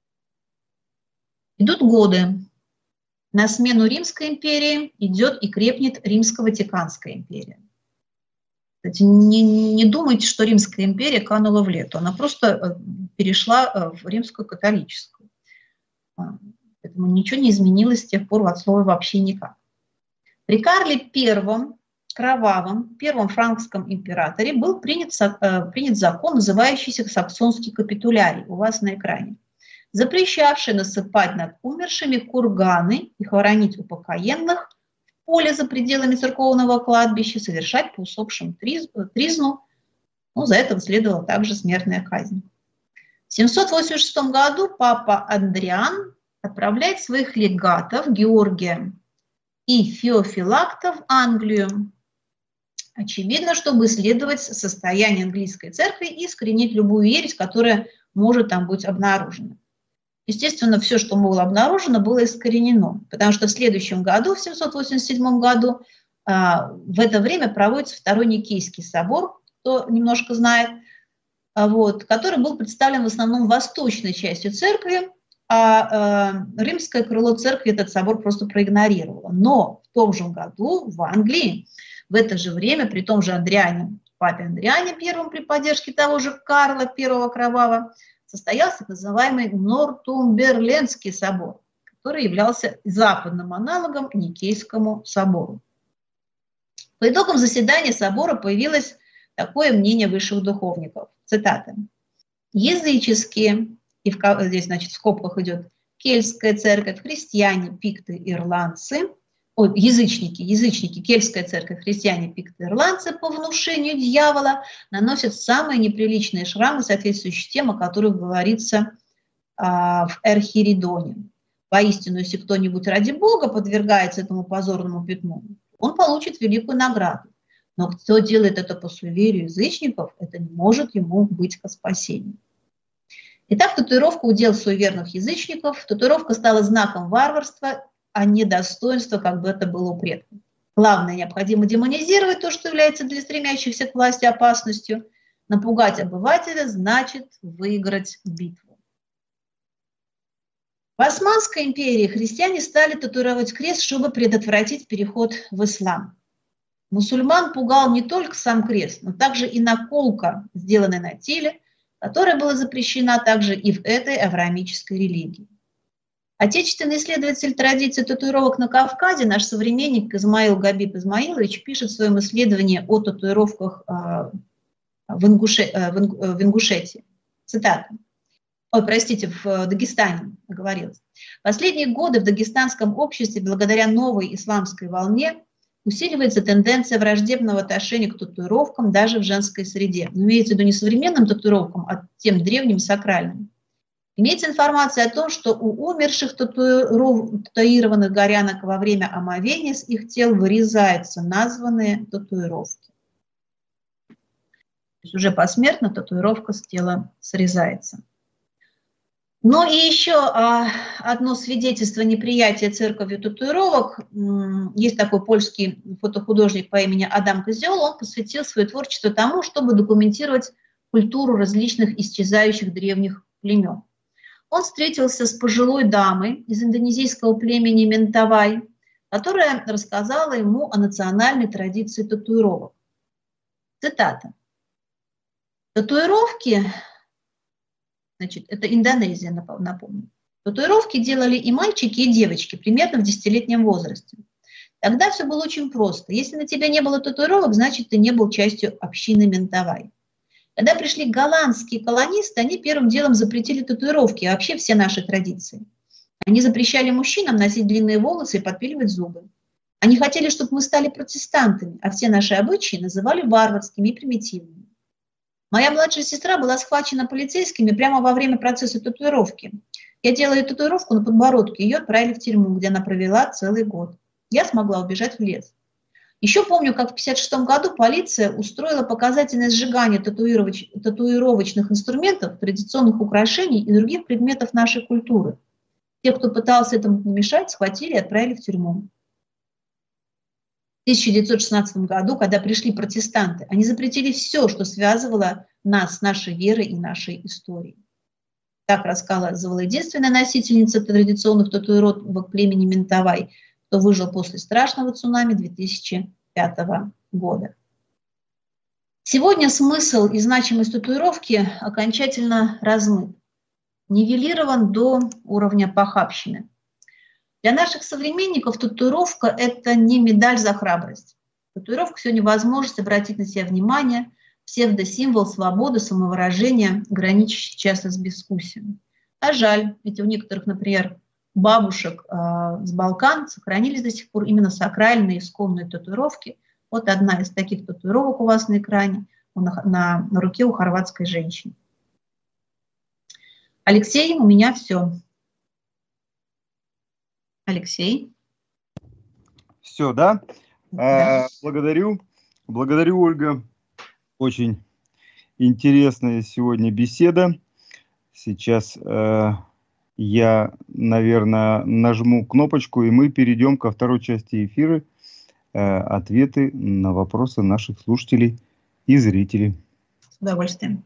Идут годы. На смену Римской империи идет и крепнет Римско-Ватиканская империя. Кстати, не думайте, что Римская империя канула в лету. Она просто перешла в римскую католическую. Поэтому ничего не изменилось с тех пор от слова вообще никак. При Карле I, кровавом, первом франкском императоре, был принят закон, называющийся Саксонский капитулярий, у вас на экране, запрещавший насыпать над умершими курганы и хоронить упокоенных в поле за пределами церковного кладбища, совершать по усопшим тризну. За это следовала также смертная казнь. В 786 году папа Андриан отправляет своих легатов Георгия и Феофилакта в Англию. Очевидно, чтобы исследовать состояние английской церкви и искоренить любую ересь, которая может там быть обнаружена. Естественно, все, что было обнаружено, было искоренено, потому что в следующем году, в 787 году, в это время проводится Второй Никейский собор, кто немножко знает, который был представлен в основном восточной частью церкви, а римское крыло церкви этот собор просто проигнорировало. Но в том же году в Англии, в это же время, при том же Андриане, папе Андриане I, при поддержке того же Карла I Кровавого, состоялся так называемый Нортумберлендский собор, который являлся западным аналогом Никейскому собору. По итогам заседания собора появилось такое мнение высших духовников. Цитата. «Языческие», и здесь, значит, в скобках идет кельтская церковь, христиане, пикты, ирландцы, язычники, кельтская церковь, христиане, пикты, ирландцы по внушению дьявола наносят самые неприличные шрамы, соответствующие тем, о которых говорится в Эрхиридоне. Воистину, если кто-нибудь ради Бога подвергается этому позорному пятну, он получит великую награду. Но кто делает это по суеверию язычников, это не может ему быть ко спасению. Итак, татуировка удел суеверных язычников. Татуировка стала знаком варварства, а не достоинства, как бы это было у предков. Главное, необходимо демонизировать то, что является для стремящихся к власти опасностью. Напугать обывателя значит выиграть битву. В Османской империи христиане стали татуировать крест, чтобы предотвратить переход в ислам. Мусульман пугал не только сам крест, но также и наколка, сделанная на теле, которая была запрещена также и в этой авраамической религии. Отечественный исследователь традиции татуировок на Кавказе, наш современник Измаил Габиб Измаилович, пишет в своем исследовании о татуировках в Ингушетии. Цитата. В Дагестане, оговорилась. Последние годы в дагестанском обществе, благодаря новой исламской волне, усиливается тенденция враждебного отношения к татуировкам даже в женской среде. Но имеется в виду не современным татуировкам, а тем древним сакральным. Имеется информация о том, что у умерших татуированных горянок во время омовения с их тел вырезаются названные татуировки. То есть уже посмертно татуировка с тела срезается. Ну и еще одно свидетельство неприятия церковью татуировок. Есть такой польский фотохудожник по имени Адам Козел. Он посвятил свое творчество тому, чтобы документировать культуру различных исчезающих древних племен. Он встретился с пожилой дамой из индонезийского племени Ментавай, которая рассказала ему о национальной традиции татуировок. Цитата. Татуировки... Значит, это Индонезия, напомню. Татуировки делали и мальчики, и девочки, примерно в 10-летнем возрасте. Тогда все было очень просто. Если на тебя не было татуировок, значит, ты не был частью общины Ментавай. Когда пришли голландские колонисты, они первым делом запретили татуировки и вообще все наши традиции. Они запрещали мужчинам носить длинные волосы и подпиливать зубы. Они хотели, чтобы мы стали протестантами, а все наши обычаи называли варварскими и примитивными. Моя младшая сестра была схвачена полицейскими прямо во время процесса татуировки. Я делала татуировку на подбородке, ее отправили в тюрьму, где она провела целый год. Я смогла убежать в лес. Еще помню, как в 1956 году полиция устроила показательное сжигание татуировочных инструментов, традиционных украшений и других предметов нашей культуры. Те, кто пытался этому помешать, схватили и отправили в тюрьму. В 1916 году, когда пришли протестанты, они запретили все, что связывало нас с нашей верой и нашей историей. Так рассказывала единственная носительница традиционных татуировок племени Ментавай, кто выжил после страшного цунами 2005 года. Сегодня смысл и значимость татуировки окончательно размыт, нивелирован до уровня похабщины. Для наших современников татуировка – это не медаль за храбрость. Татуировка сегодня возможность обратить на себя внимание, псевдосимвол свободы, самовыражения, граничащий часто с безвкусием. А жаль, ведь у некоторых, например, бабушек с Балкан сохранились до сих пор именно сакральные исконные татуировки. Вот одна из таких татуировок у вас на экране, на руке у хорватской женщины. Алексей, у меня все. Алексей. Все, да? Да. Благодарю, Ольга. Очень интересная сегодня беседа. Сейчас я, наверное, нажму кнопочку, и мы перейдем ко второй части эфира. Ответы на вопросы наших слушателей и зрителей. С удовольствием.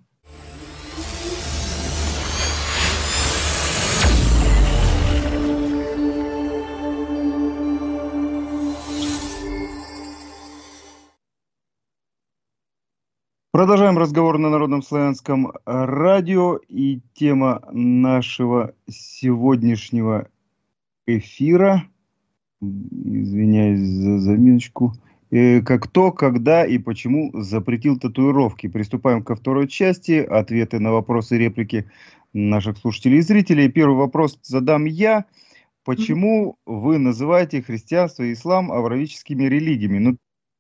Продолжаем разговор на Народном славянском радио, и тема нашего сегодняшнего эфира, извиняюсь за заминочку, кто, когда и почему запретил татуировки. Приступаем ко второй части, ответы на вопросы и реплики наших слушателей и зрителей. Первый вопрос задам я. Почему вы называете христианство и ислам авраамическими религиями? Ну,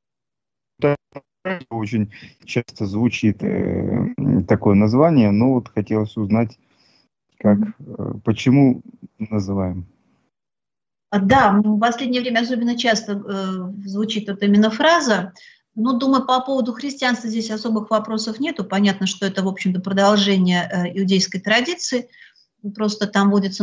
очень часто звучит такое название, но вот хотелось узнать, почему называем. Да, в последнее время особенно часто звучит вот именно фраза. Ну, думаю, по поводу христианства здесь особых вопросов нету. Понятно, что это, в общем-то, продолжение иудейской традиции. Просто там вводится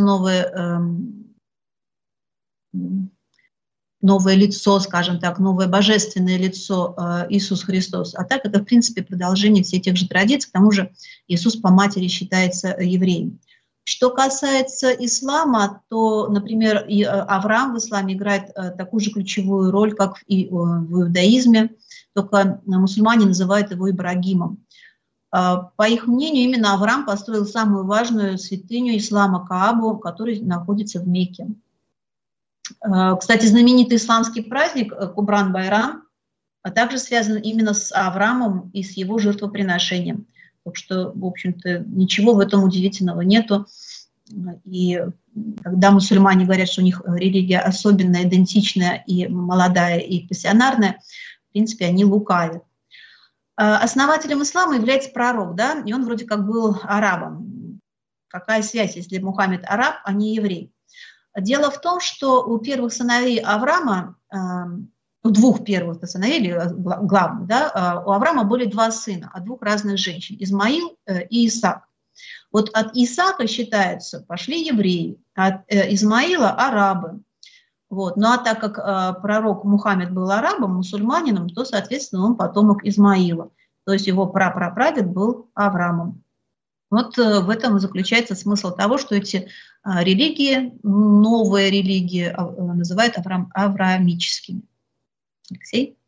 новое лицо, скажем так, новое божественное лицо Иисус Христос. А так это, в принципе, продолжение всех тех же традиций. К тому же Иисус по матери считается евреем. Что касается ислама, то, например, и Авраам в исламе играет такую же ключевую роль, как и в иудаизме, только мусульмане называют его Ибрагимом. По их мнению, именно Авраам построил самую важную святыню ислама Каабу, которая находится в Мекке. Кстати, знаменитый исламский праздник Курбан-Байрам также связан именно с Авраамом и с его жертвоприношением. Так что, в общем-то, ничего в этом удивительного нету. И когда мусульмане говорят, что у них религия особенная, идентичная и молодая, и пассионарная, в принципе, они лукавят. Основателем ислама является пророк, да, и он вроде как был арабом. Какая связь, если Мухаммед араб, а не еврей? Дело в том, что у первых сыновей Авраама, у двух первых сыновей, главных, да, у Авраама были два сына от двух разных женщин, Измаил и Исаак. Вот от Исаака, считается, пошли евреи, от Измаила – арабы. Вот. Ну а так как пророк Мухаммед был арабом, мусульманином, то, соответственно, он потомок Измаила. То есть его прапрапрадед был Авраамом. Вот в этом и заключается смысл того, что эти религии, новые религии, называют авраамическими. Алексей?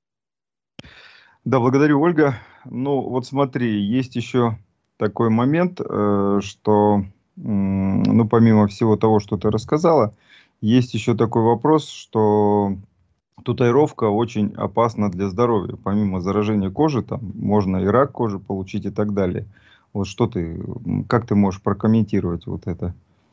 Да, благодарю, Ольга. Ну, вот смотри, есть еще такой момент, что, ну, помимо всего того, что ты рассказала, есть еще такой вопрос, что татуировка очень опасна для здоровья. Помимо заражения кожи, там можно и рак кожи получить и так далее. Вот как ты можешь прокомментировать вот это?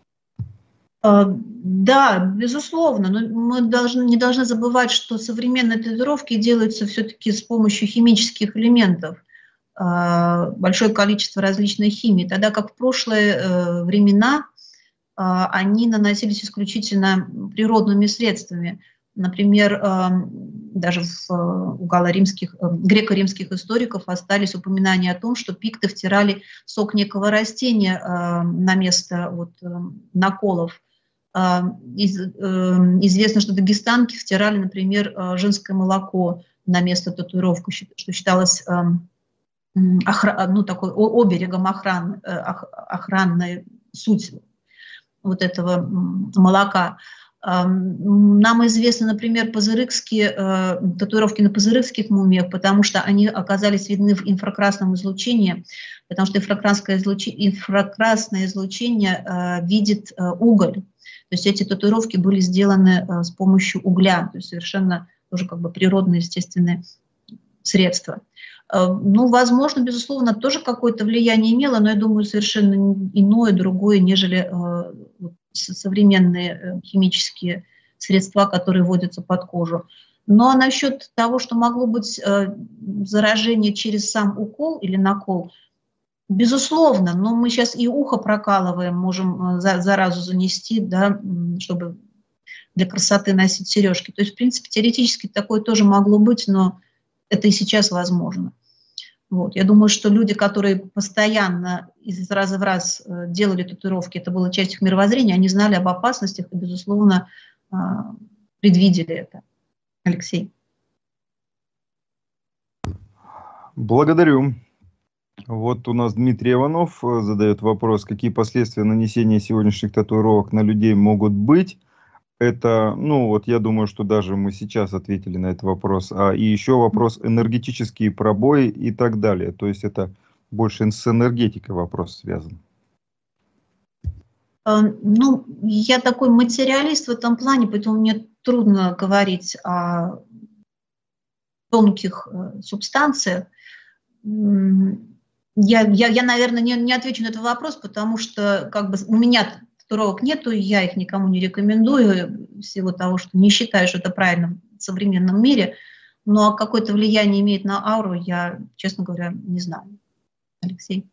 Да, безусловно, но мы не должны забывать, что современные татуировки делаются все-таки с помощью химических элементов, большое количество различных химий, тогда как в прошлые времена они наносились исключительно природными средствами. Например, даже у греко-римских историков остались упоминания о том, что пикты втирали сок некого растения на место наколов. Известно, что дагестанки втирали, например, женское молоко на место татуировки, что считалось такой оберегом охранной суть вот этого молока. Нам известны, например, татуировки на пазырыкских мумиях, потому что они оказались видны в инфракрасном излучении, потому что инфракрасное излучение видит уголь. То есть эти татуировки были сделаны с помощью угля, то есть совершенно тоже как бы природные, естественные средства. Ну, возможно, безусловно, тоже какое-то влияние имело, но я думаю, совершенно иное, другое, нежели современные химические средства, которые вводятся под кожу. Но насчет того, что могло быть заражение через сам укол или накол, безусловно, но мы сейчас и ухо прокалываем, можем заразу занести, да, чтобы для красоты носить сережки. То есть, в принципе, теоретически такое тоже могло быть, но это и сейчас возможно. Вот. Я думаю, что люди, которые постоянно из раза в раз делали татуировки, это была часть их мировоззрения, они знали об опасностях и, безусловно, предвидели это. Алексей. Благодарю. Вот у нас Дмитрий Иванов задает вопрос, какие последствия нанесения сегодняшних татуировок на людей могут быть. Это, ну вот я думаю, что даже мы сейчас ответили на этот вопрос. И еще вопрос энергетические пробои и так далее. То есть это больше с энергетикой вопрос связан. Ну, я такой материалист в этом плане, поэтому мне трудно говорить о тонких субстанциях. Я наверное, не отвечу на этот вопрос, потому что как бы у меня татуировок нету, я их никому не рекомендую, в силу того, что не считаю, что это правильно в современном мире, но какое-то влияние имеет на ауру, я, честно говоря, не знаю. Алексей.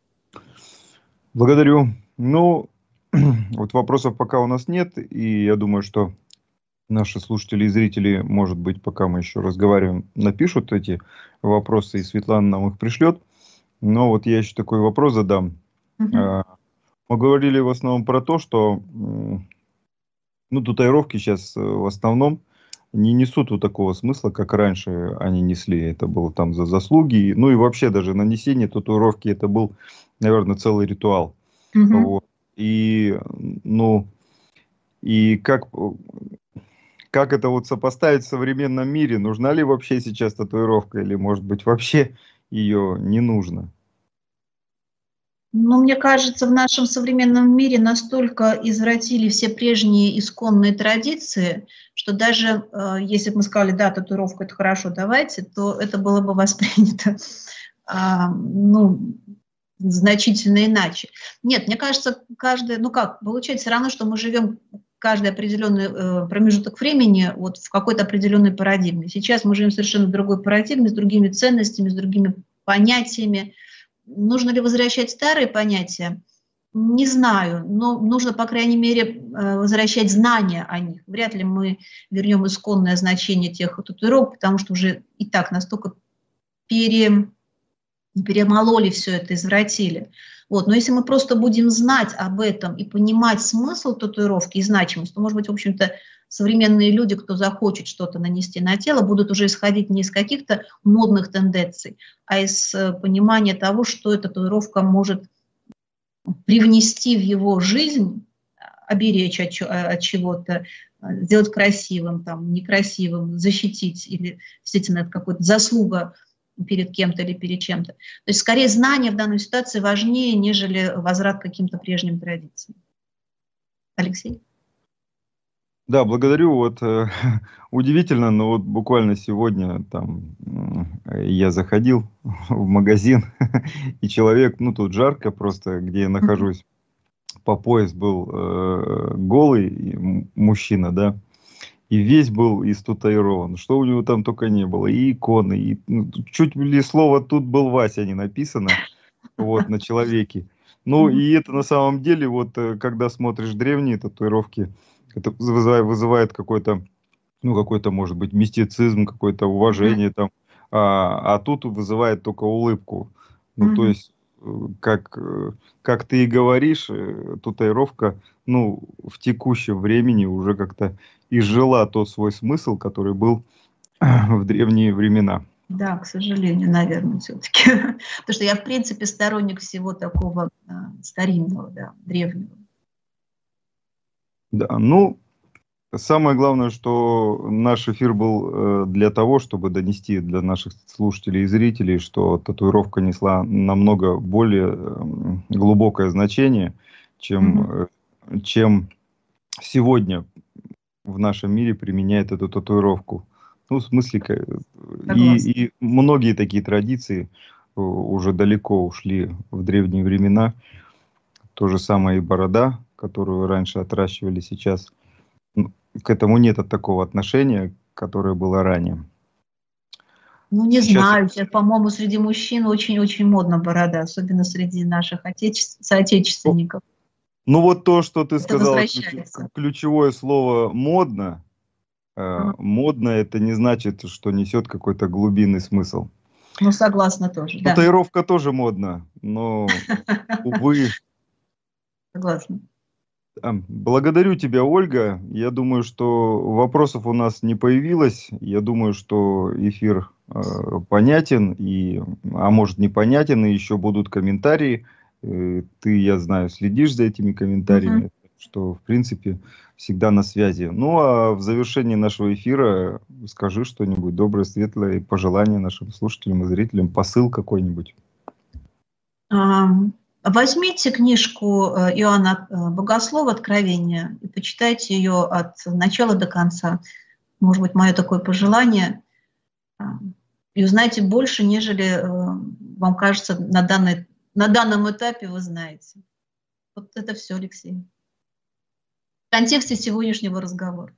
Благодарю. Ну, вот вопросов пока у нас нет, и я думаю, что наши слушатели и зрители, может быть, пока мы еще разговариваем, напишут эти вопросы, и Светлана нам их пришлет. Но вот я еще такой вопрос задам. Мы говорили в основном про то, что татуировки сейчас в основном не несут вот такого смысла, как раньше они несли. Это было там за заслуги. Ну и вообще даже нанесение татуировки, это был, наверное, целый ритуал. Вот. И как это вот сопоставить в современном мире? Нужна ли вообще сейчас татуировка или, может быть, вообще ее не нужно? Ну, мне кажется, в нашем современном мире настолько извратили все прежние исконные традиции, что даже если бы мы сказали, да, татуировка – это хорошо, давайте, то это было бы воспринято значительно иначе. Нет, мне кажется, получается все равно, что мы живем каждый определенный промежуток времени вот в какой-то определенной парадигме. Сейчас мы живем совершенно в другой парадигме, с другими ценностями, с другими понятиями. Нужно ли возвращать старые понятия? Не знаю, но нужно, по крайней мере, возвращать знания о них. Вряд ли мы вернем исконное значение тех татуировок, потому что уже и так настолько перемололи все это, извратили. Вот. Но если мы просто будем знать об этом и понимать смысл татуировки и значимость, то, может быть, в общем-то, современные люди, кто захочет что-то нанести на тело, будут уже исходить не из каких-то модных тенденций, а из понимания того, что эта татуировка может привнести в его жизнь, оберечь от чего-то, сделать красивым, там, некрасивым, защитить, или действительно это какая-то заслуга перед кем-то или перед чем-то. То есть скорее знание в данной ситуации важнее, нежели возврат к каким-то прежним традициям. Алексей? Да, благодарю. Вот удивительно, но вот буквально сегодня там я заходил в магазин, и человек, тут жарко просто, где я нахожусь, по пояс был голый мужчина, да, и весь был истатуирован. Что у него там только не было. И иконы, и чуть ли слово «тут был Вася» не написано вот, на человеке. И это на самом деле, вот когда смотришь древние татуировки, это вызывает какой-то, может быть, мистицизм, какое-то уважение там. А тут вызывает только улыбку. То есть, как ты и говоришь, татуировка, в текущем времени уже как-то изжила тот свой смысл, который был в древние времена. Да, к сожалению, наверное, все-таки. Потому что я, в принципе, сторонник всего такого старинного, да, древнего. Да, самое главное, что наш эфир был для того, чтобы донести для наших слушателей и зрителей, что татуировка несла намного более глубокое значение, чем сегодня в нашем мире применяет эту татуировку. В смысле, и многие такие традиции уже далеко ушли в древние времена. То же самое и борода, которую раньше отращивали, сейчас к этому нет такого отношения, которое было ранее. Не знаю, сейчас, по-моему, среди мужчин очень-очень модна борода, особенно среди наших соотечественников. Вот то, что ты сказала, ключевое слово «модно». Модно — это не значит, что несет какой-то глубинный смысл. Согласна тоже, да. Татуировка тоже модна, но, увы. Согласна. Благодарю тебя, Ольга. Я думаю, что вопросов у нас не появилось. Я думаю, что эфир понятен, а может непонятен, и еще будут комментарии. Ты, я знаю, следишь за этими комментариями, что, в принципе, всегда на связи. А в завершении нашего эфира скажи что-нибудь доброе, светлое, пожелание нашим слушателям и зрителям, посыл какой-нибудь. Возьмите книжку Иоанна Богослова «Откровение» и почитайте ее от начала до конца. Может быть, мое такое пожелание. И узнайте больше, нежели вам кажется на данном этапе вы знаете. Вот это все, Алексей. В контексте сегодняшнего разговора.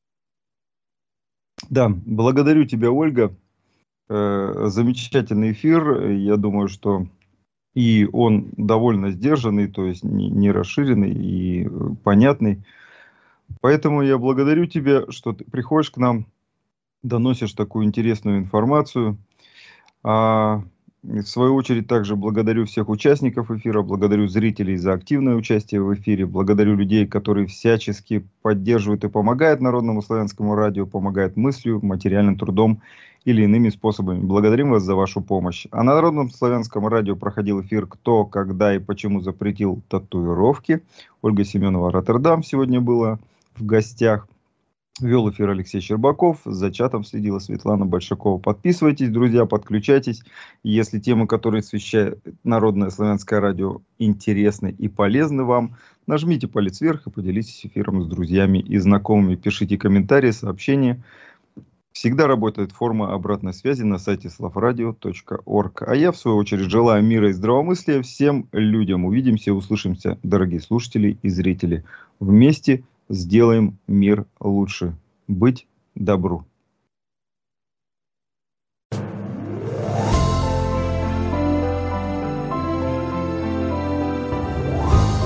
Да, благодарю тебя, Ольга. Замечательный эфир. Я думаю, что и он довольно сдержанный, то есть не расширенный и понятный. Поэтому я благодарю тебя, что ты приходишь к нам, доносишь такую интересную информацию. В свою очередь также благодарю всех участников эфира, благодарю зрителей за активное участие в эфире, благодарю людей, которые всячески поддерживают и помогают Народному славянскому радио, помогают мыслью, материальным трудом или иными способами. Благодарим вас за вашу помощь. А на Народном славянском радио проходил эфир «Кто, когда и почему запретил татуировки». Ольга Семенова, Роттердам, сегодня была в гостях. Вел эфир Алексей Щербаков, за чатом следила Светлана Большакова. Подписывайтесь, друзья, подключайтесь. Если темы, которые освещает Народное славянское радио, интересны и полезны вам, нажмите палец вверх и поделитесь эфиром с друзьями и знакомыми. Пишите комментарии, сообщения. Всегда работает форма обратной связи на сайте slavradio.org. А я, в свою очередь, желаю мира и здравомыслия всем людям. Увидимся и услышимся, дорогие слушатели и зрители. Вместе сделаем мир лучше. Быть добру.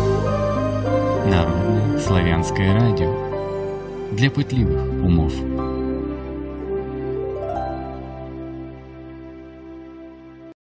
Народное славянское радио. Для пытливых умов.